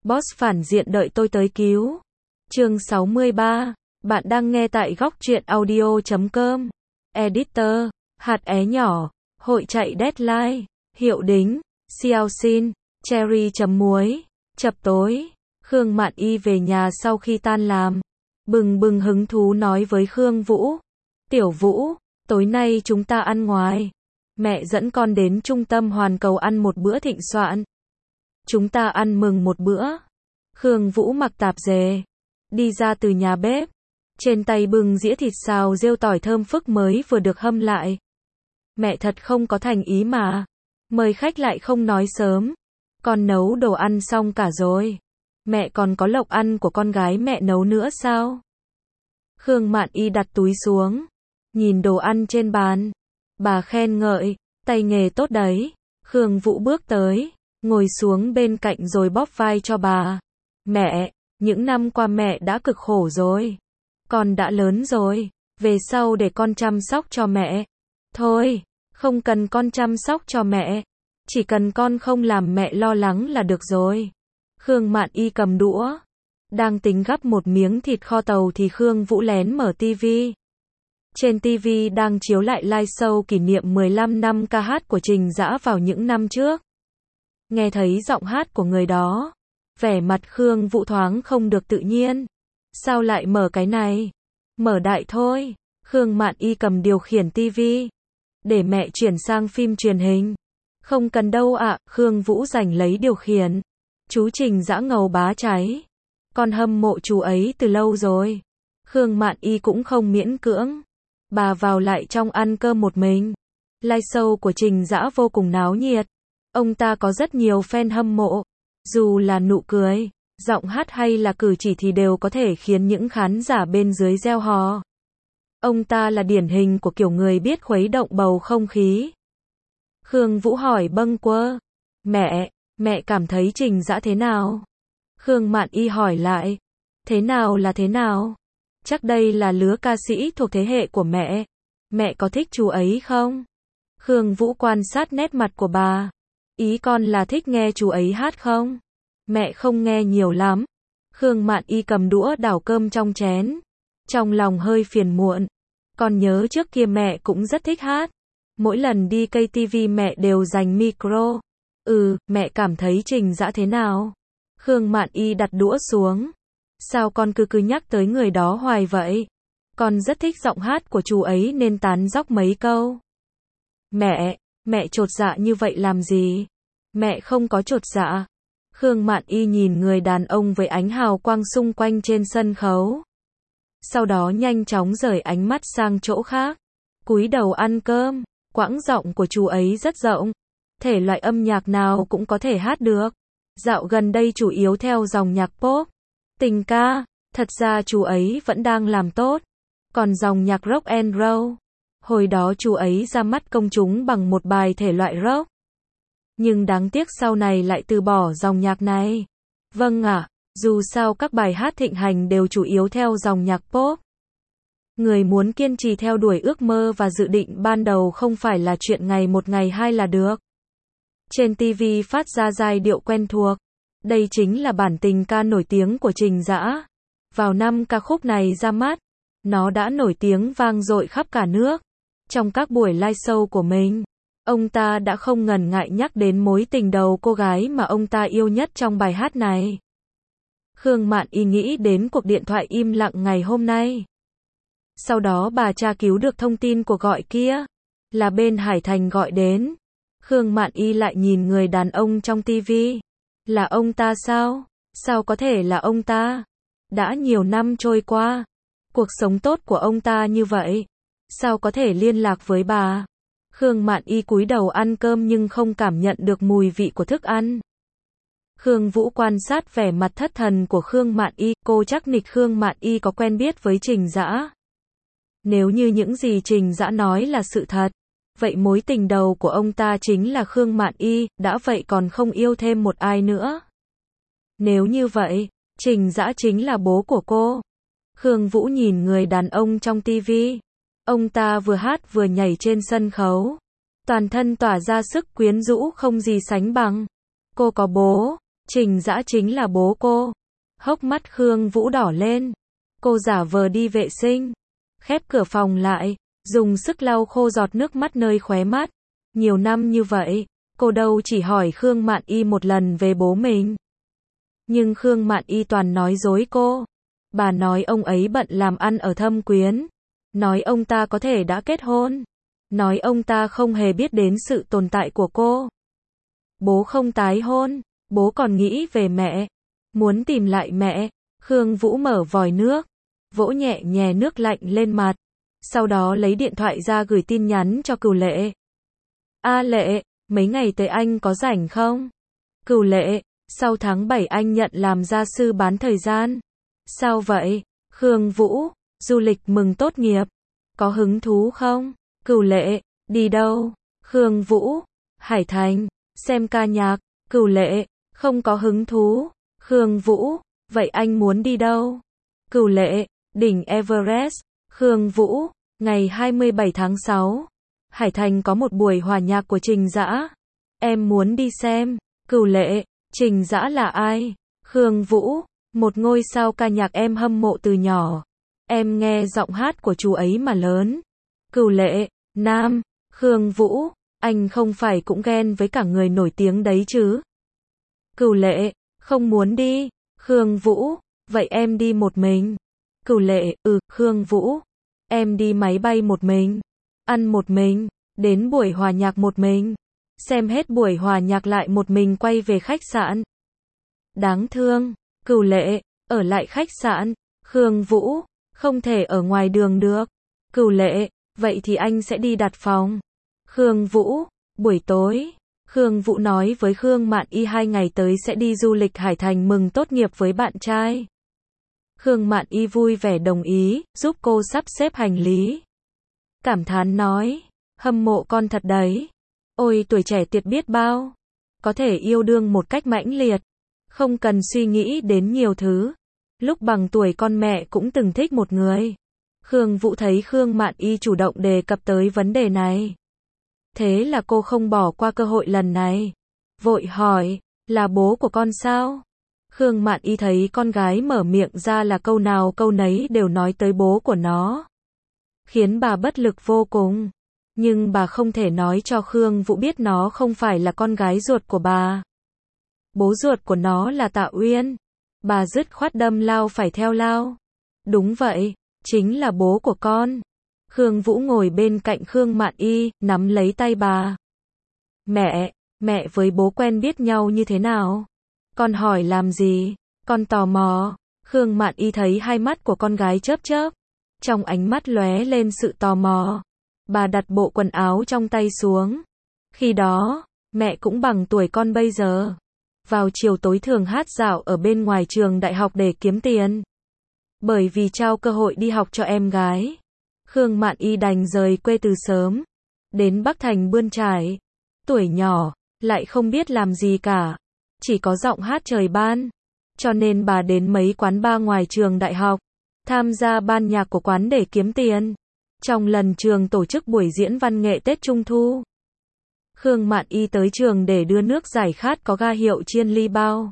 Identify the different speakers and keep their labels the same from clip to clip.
Speaker 1: Boss phản diện đợi tôi tới cứu. Chương 63. Bạn đang nghe tại góc truyện audio.com. Editor. Hạt é nhỏ. Hội chạy deadline. Hiệu đính. Xiao xin. Cherry chấm muối. Chập tối. Khương Mạn Y về nhà sau khi tan làm. Bừng bừng hứng thú nói với Khương Vũ. Tiểu Vũ, tối nay chúng ta ăn ngoài. Mẹ dẫn con đến trung tâm Hoàn Cầu ăn một bữa thịnh soạn. Chúng ta ăn mừng một bữa. Khương Vũ mặc tạp dề. Đi ra từ nhà bếp. Trên tay bưng dĩa thịt xào rêu tỏi thơm phức mới vừa được hâm lại. Mẹ thật không có thành ý mà. Mời khách lại không nói sớm. Con nấu đồ ăn xong cả rồi. Mẹ còn có lộc ăn của con gái mẹ nấu nữa sao? Khương Mạn Y đặt túi xuống. Nhìn đồ ăn trên bàn. Bà khen ngợi. Tay nghề tốt đấy. Khương Vũ bước tới. Ngồi xuống bên cạnh rồi bóp vai cho bà. Mẹ, những năm qua mẹ đã cực khổ rồi. Con đã lớn rồi. Về sau để con chăm sóc cho mẹ. Thôi, không cần con chăm sóc cho mẹ. Chỉ cần con không làm mẹ lo lắng là được rồi. Khương Mạn Y cầm đũa. Đang tính gắp một miếng thịt kho tàu thì Khương Vũ lén mở tivi. Trên TV đang chiếu lại live show kỷ niệm 15 năm ca hát của Trình Dã vào những năm trước. Nghe thấy giọng hát của người đó. Vẻ mặt Khương Vũ thoáng không được tự nhiên. Sao lại mở cái này? Mở đại thôi. Khương Mạn Y cầm điều khiển TV. Để mẹ chuyển sang phim truyền hình. Không cần đâu ạ, Khương Vũ giành lấy điều khiển. Chú Trình Dã ngầu bá cháy. Con hâm mộ chú ấy từ lâu rồi. Khương Mạn Y cũng không miễn cưỡng. Bà vào lại trong ăn cơm một mình. Live show của Trình Dã vô cùng náo nhiệt. Ông ta có rất nhiều fan hâm mộ. Dù là nụ cười, giọng hát hay là cử chỉ thì đều có thể khiến những khán giả bên dưới reo hò. Ông ta là điển hình của kiểu người biết khuấy động bầu không khí. Khương Vũ hỏi bâng quơ. Mẹ cảm thấy Trình Dã thế nào? Khương Mạn Y hỏi lại. Thế nào là thế nào? Chắc đây là lứa ca sĩ thuộc thế hệ của mẹ. Mẹ có thích chú ấy không? Khương Vũ quan sát nét mặt của bà. Ý con là thích nghe chú ấy hát không? Mẹ không nghe nhiều lắm. Khương Mạn Y cầm đũa đảo cơm trong chén. Trong lòng hơi phiền muộn. Con nhớ trước kia mẹ cũng rất thích hát. Mỗi lần đi cây tivi mẹ đều giành micro. Mẹ cảm thấy Trình Dã thế nào? Khương Mạn Y đặt đũa xuống. Sao con cứ nhắc tới người đó hoài vậy? Con rất thích giọng hát của chú ấy nên tán dóc mấy câu. Mẹ chột dạ như vậy làm gì? Mẹ không có chột dạ. Khương Mạn Y nhìn người đàn ông với ánh hào quang xung quanh trên sân khấu. Sau đó nhanh chóng rời ánh mắt sang chỗ khác. Cúi đầu ăn cơm. Quãng giọng của chú ấy rất rộng. Thể loại âm nhạc nào cũng có thể hát được. Dạo gần đây chủ yếu theo dòng nhạc pop, tình ca. Thật ra chú ấy vẫn đang làm tốt. Còn dòng nhạc rock and roll, hồi đó chú ấy ra mắt công chúng bằng một bài thể loại rock. Nhưng đáng tiếc sau này lại từ bỏ dòng nhạc này. Vâng ạ, dù sao các bài hát thịnh hành đều chủ yếu theo dòng nhạc pop. Người muốn kiên trì theo đuổi ước mơ và dự định ban đầu không phải là chuyện ngày một ngày hai là được. Trên TV phát ra giai điệu quen thuộc. Đây chính là bản tình ca nổi tiếng của Trình Dã. Vào năm ca khúc này ra mắt, nó đã nổi tiếng vang dội khắp cả nước. Trong các buổi live show của mình, ông ta đã không ngần ngại nhắc đến mối tình đầu cô gái mà ông ta yêu nhất trong bài hát này. Khương Mạn Y nghĩ đến cuộc điện thoại im lặng ngày hôm nay. Sau đó bà tra cứu được thông tin cuộc gọi kia. Là bên Hải Thành gọi đến. Khương Mạn Y lại nhìn người đàn ông trong tivi. Là ông ta sao? Sao có thể là ông ta? Đã nhiều năm trôi qua. Cuộc sống tốt của ông ta như vậy. Sao có thể liên lạc với bà? Khương Mạn Y cúi đầu ăn cơm nhưng không cảm nhận được mùi vị của thức ăn. Khương Vũ quan sát vẻ mặt thất thần của Khương Mạn Y. Cô chắc nịch Khương Mạn Y có quen biết với Trình Dã. Nếu như những gì Trình Dã nói là sự thật, vậy mối tình đầu của ông ta chính là Khương Mạn Y, đã vậy còn không yêu thêm một ai nữa. Nếu như vậy, Trình Dã chính là bố của cô. Khương Vũ nhìn người đàn ông trong tivi. Ông ta vừa hát vừa nhảy trên sân khấu. Toàn thân tỏa ra sức quyến rũ không gì sánh bằng. Cô có bố, Trình Dã chính là bố cô. Hốc mắt Khương Vũ đỏ lên. Cô giả vờ đi vệ sinh. Khép cửa phòng lại. Dùng sức lau khô giọt nước mắt nơi khóe mắt. Nhiều năm như vậy, cô đâu chỉ hỏi Khương Mạn Y một lần về bố mình. Nhưng Khương Mạn Y toàn nói dối cô. Bà nói ông ấy bận làm ăn ở Thâm Quyến. Nói ông ta có thể đã kết hôn. Nói ông ta không hề biết đến sự tồn tại của cô. Bố không tái hôn. Bố còn nghĩ về mẹ. Muốn tìm lại mẹ. Khương Vũ mở vòi nước. Vỗ nhẹ nhẹ nước lạnh lên mặt. Sau đó lấy điện thoại ra gửi tin nhắn cho Cửu Lệ. A Lệ, mấy ngày tới anh có rảnh không? Cửu Lệ, sau tháng 7 anh nhận làm gia sư bán thời gian. Sao vậy? Khương Vũ, du lịch mừng tốt nghiệp. Có hứng thú không? Cửu Lệ, đi đâu? Khương Vũ, Hải Thành, xem ca nhạc. Cửu Lệ, không có hứng thú. Khương Vũ, vậy anh muốn đi đâu? Cửu Lệ, đỉnh Everest. Khương Vũ, ngày 27 tháng 6. Hải Thành có một buổi hòa nhạc của Trình Dã. Em muốn đi xem. Cửu Lệ, Trình Dã là ai? Khương Vũ, một ngôi sao ca nhạc em hâm mộ từ nhỏ. Em nghe giọng hát của chú ấy mà lớn. Cửu Lệ, nam. Khương Vũ, anh không phải cũng ghen với cả người nổi tiếng đấy chứ? Cửu Lệ, không muốn đi. Khương Vũ, vậy em đi một mình. Cửu Lệ, Khương Vũ, em đi máy bay một mình, ăn một mình, đến buổi hòa nhạc một mình, xem hết buổi hòa nhạc lại một mình quay về khách sạn. Đáng thương. Cửu Lệ, ở lại khách sạn. Khương Vũ, không thể ở ngoài đường được. Cửu Lệ, vậy thì anh sẽ đi đặt phòng. Khương Vũ, buổi tối. Khương Vũ nói với Khương Mạn Y 2 ngày tới sẽ đi du lịch Hải Thành mừng tốt nghiệp với bạn trai. Khương Mạn Y vui vẻ đồng ý, giúp cô sắp xếp hành lý. Cảm thán nói, hâm mộ con thật đấy. Ôi tuổi trẻ tuyệt biết bao. Có thể yêu đương một cách mãnh liệt. Không cần suy nghĩ đến nhiều thứ. Lúc bằng tuổi con mẹ cũng từng thích một người. Khương Vũ thấy Khương Mạn Y chủ động đề cập tới vấn đề này. Thế là cô không bỏ qua cơ hội lần này. Vội hỏi, là bố của con sao? Khương Mạn Y thấy con gái mở miệng ra là câu nào câu nấy đều nói tới bố của nó. Khiến bà bất lực vô cùng. Nhưng bà không thể nói cho Khương Vũ biết nó không phải là con gái ruột của bà. Bố ruột của nó là Tạ Uyên. Bà dứt khoát đâm lao phải theo lao. Đúng vậy, chính là bố của con. Khương Vũ ngồi bên cạnh Khương Mạn Y, nắm lấy tay bà. Mẹ với bố quen biết nhau như thế nào? Con hỏi làm gì? Con tò mò. Khương Mạn Y thấy hai mắt của con gái chớp chớp. Trong ánh mắt lóe lên sự tò mò. Bà đặt bộ quần áo trong tay xuống. Khi đó, mẹ cũng bằng tuổi con bây giờ. Vào chiều tối thường hát dạo ở bên ngoài trường đại học để kiếm tiền. Bởi vì trao cơ hội đi học cho em gái, Khương Mạn Y đành rời quê từ sớm. Đến Bắc Thành bươn trải. Tuổi nhỏ, lại không biết làm gì cả. Chỉ có giọng hát trời ban. Cho nên bà đến mấy quán bar ngoài trường đại học. Tham gia ban nhạc của quán để kiếm tiền. Trong lần trường tổ chức buổi diễn văn nghệ Tết Trung Thu, Khương Mạn Y tới trường để đưa nước giải khát có ga hiệu Chiên Ly Bao.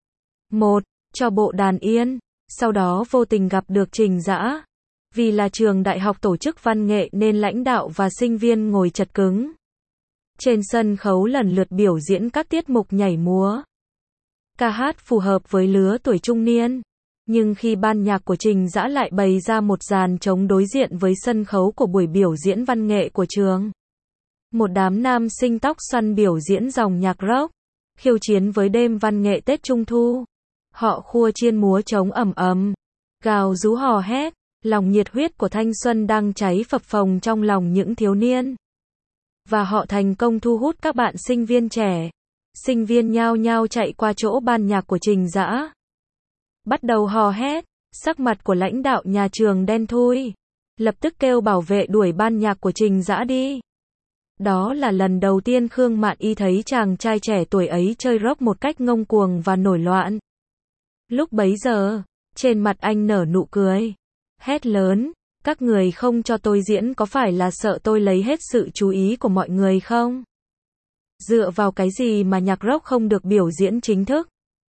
Speaker 1: Cho bộ đàn yên. Sau đó vô tình gặp được Trình Dã. Vì là trường đại học tổ chức văn nghệ nên lãnh đạo và sinh viên ngồi chật cứng. Trên sân khấu lần lượt biểu diễn các tiết mục nhảy múa, ca hát phù hợp với lứa tuổi trung niên. Nhưng khi ban nhạc của Trình Dã lại bày ra một dàn trống đối diện với sân khấu của buổi biểu diễn văn nghệ của trường. Một đám nam sinh tóc xoăn biểu diễn dòng nhạc rock, khiêu chiến với đêm văn nghệ Tết Trung Thu. Họ khua chiên múa trống ầm ầm, gào rú hò hét, lòng nhiệt huyết của thanh xuân đang cháy phập phồng trong lòng những thiếu niên. Và họ thành công thu hút các bạn sinh viên trẻ. Sinh viên nhao nhao chạy qua chỗ ban nhạc của Trình Dã. Bắt đầu hò hét, sắc mặt của lãnh đạo nhà trường đen thui. Lập tức kêu bảo vệ đuổi ban nhạc của Trình Dã đi. Đó là lần đầu tiên Khương Mạn Y thấy chàng trai trẻ tuổi ấy chơi rock một cách ngông cuồng và nổi loạn. Lúc bấy giờ, trên mặt anh nở nụ cười. Hét lớn, các người không cho tôi diễn có phải là sợ tôi lấy hết sự chú ý của mọi người không? Dựa vào cái gì mà nhạc rock không được biểu diễn chính thức?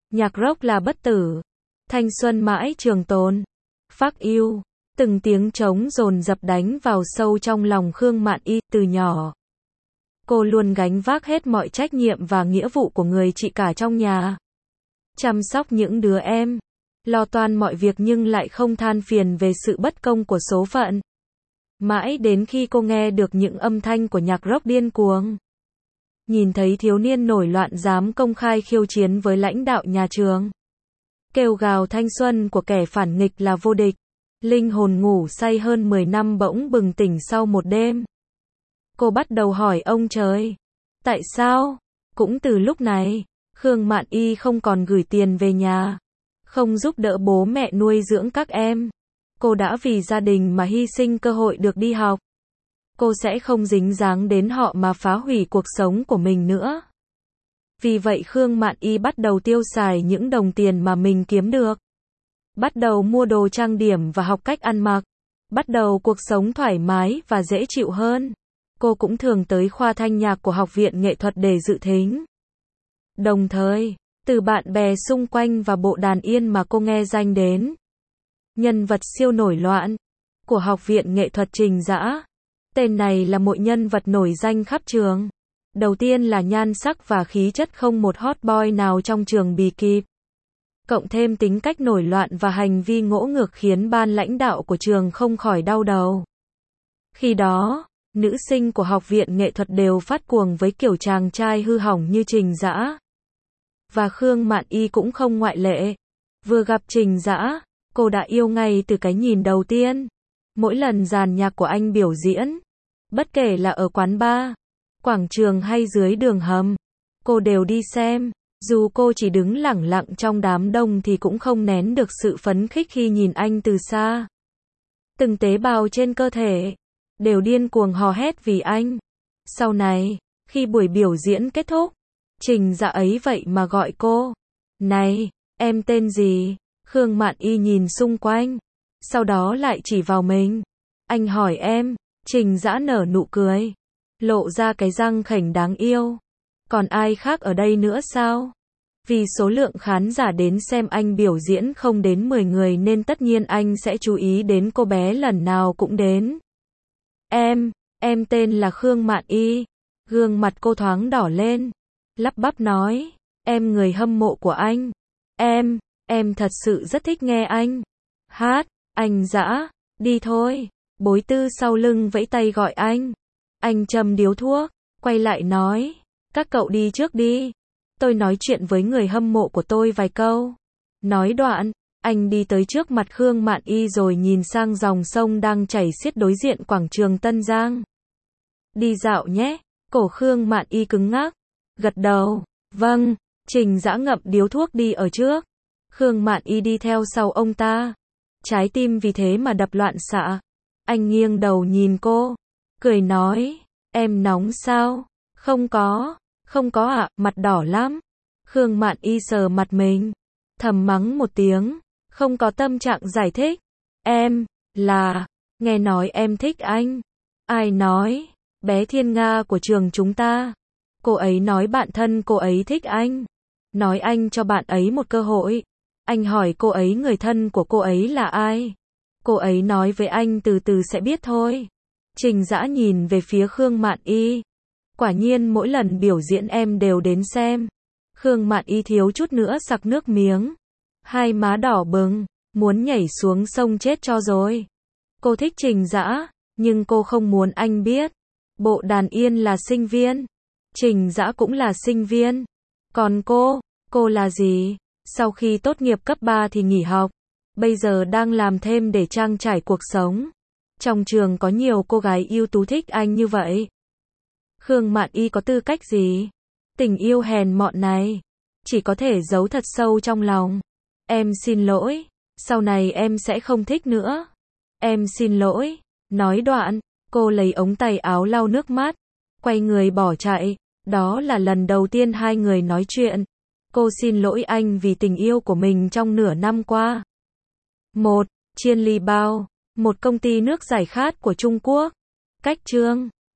Speaker 1: Nhạc rock là bất tử. Thanh xuân mãi trường tồn. Phác yêu. Từng tiếng trống dồn dập đánh vào sâu trong lòng Khương Mạn Y. Từ nhỏ, cô luôn gánh vác hết mọi trách nhiệm và nghĩa vụ của người chị cả trong nhà. Chăm sóc những đứa em, lo toan mọi việc nhưng lại không than phiền về sự bất công của số phận. Mãi đến khi cô nghe được những âm thanh của nhạc rock điên cuồng, nhìn thấy thiếu niên nổi loạn dám công khai khiêu chiến với lãnh đạo nhà trường, kêu gào thanh xuân của kẻ phản nghịch là vô địch, linh hồn ngủ say hơn 10 năm bỗng bừng tỉnh sau một đêm. Cô bắt đầu hỏi ông trời, tại sao? Cũng từ lúc này, Khương Mạn Y không còn gửi tiền về nhà, không giúp đỡ bố mẹ nuôi dưỡng các em. Cô đã vì gia đình mà hy sinh cơ hội được đi học. Cô sẽ không dính dáng đến họ mà phá hủy cuộc sống của mình nữa. Vì vậy Khương Mạn Y bắt đầu tiêu xài những đồng tiền mà mình kiếm được. Bắt đầu mua đồ trang điểm và học cách ăn mặc. Bắt đầu cuộc sống thoải mái và dễ chịu hơn. Cô cũng thường tới khoa thanh nhạc của Học viện Nghệ thuật để dự thính. Đồng thời, từ bạn bè xung quanh và bộ đàn yên mà cô nghe danh đến. Nhân vật siêu nổi loạn của Học viện Nghệ thuật Trình Dã. Tên này là một nhân vật nổi danh khắp trường. Đầu tiên là nhan sắc và khí chất không một hot boy nào trong trường bì kịp. Cộng thêm tính cách nổi loạn và hành vi ngỗ ngược khiến ban lãnh đạo của trường không khỏi đau đầu. Khi đó, nữ sinh của Học viện Nghệ thuật đều phát cuồng với kiểu chàng trai hư hỏng như Trình Dã. Và Khương Mạn Y cũng không ngoại lệ. Vừa gặp Trình Dã, cô đã yêu ngay từ cái nhìn đầu tiên. Mỗi lần dàn nhạc của anh biểu diễn, bất kể là ở quán bar, quảng trường hay dưới đường hầm, cô đều đi xem. Dù cô chỉ đứng lẳng lặng trong đám đông thì cũng không nén được sự phấn khích khi nhìn anh từ xa. Từng tế bào trên cơ thể đều điên cuồng hò hét vì anh. Sau này, khi buổi biểu diễn kết thúc, Trình Dã ấy vậy mà gọi cô. Này, em tên gì? Khương Mạn Y nhìn xung quanh, sau đó lại chỉ vào mình. Anh hỏi em. Trình Dã nở nụ cười, lộ ra cái răng khểnh đáng yêu. Còn ai khác ở đây nữa sao? Vì số lượng khán giả đến xem anh biểu diễn không đến 10 người nên tất nhiên anh sẽ chú ý đến cô bé lần nào cũng đến. Em tên là Khương Mạn Y. Gương mặt cô thoáng đỏ lên, lắp bắp nói, em người hâm mộ của anh. Em thật sự rất thích nghe anh hát. Anh Dã, đi thôi. Bối Tư sau lưng vẫy tay gọi anh. Anh châm điếu thuốc, quay lại nói, các cậu đi trước đi. Tôi nói chuyện với người hâm mộ của tôi vài câu. Nói đoạn, anh đi tới trước mặt Khương Mạn Y rồi nhìn sang dòng sông đang chảy xiết đối diện quảng trường Tân Giang. Đi dạo nhé. Cổ Khương Mạn Y cứng ngắc, gật đầu, vâng. Trình Dã ngậm điếu thuốc đi ở trước. Khương Mạn Y đi theo sau ông ta. Trái tim vì thế mà đập loạn xạ. Anh nghiêng đầu nhìn cô, cười nói, em nóng sao? Không có ạ, mặt đỏ lắm. Khương Mạn Y sờ mặt mình, thầm mắng một tiếng, không có tâm trạng giải thích. Em, nghe nói em thích anh. Ai nói? Bé Thiên Nga của trường chúng ta. Cô ấy nói bạn thân cô ấy thích anh. Nói anh cho bạn ấy một cơ hội. Anh hỏi cô ấy người thân của cô ấy là ai? Cô ấy nói với anh từ từ sẽ biết thôi. Trình Dã nhìn về phía Khương Mạn Y. Quả nhiên mỗi lần biểu diễn em đều đến xem. Khương Mạn Y thiếu chút nữa sặc nước miếng. Hai má đỏ bừng, muốn nhảy xuống sông chết cho rồi. Cô thích Trình Dã, nhưng cô không muốn anh biết. Bộ đàn yên là sinh viên. Trình Dã cũng là sinh viên. Còn cô là gì? Sau khi tốt nghiệp cấp 3 thì nghỉ học. Bây giờ đang làm thêm để trang trải cuộc sống. Trong trường có nhiều cô gái ưu tú thích anh như vậy. Khương Mạn Y có tư cách gì? Tình yêu hèn mọn này chỉ có thể giấu thật sâu trong lòng. Em xin lỗi, sau này em sẽ không thích nữa. Em xin lỗi. Nói đoạn, cô lấy ống tay áo lau nước mắt, quay người bỏ chạy. Đó là lần đầu tiên hai người nói chuyện. Cô xin lỗi anh vì tình yêu của mình trong nửa năm qua. 1. Chiên Ly Bao, một công ty nước giải khát của Trung Quốc. Cách chương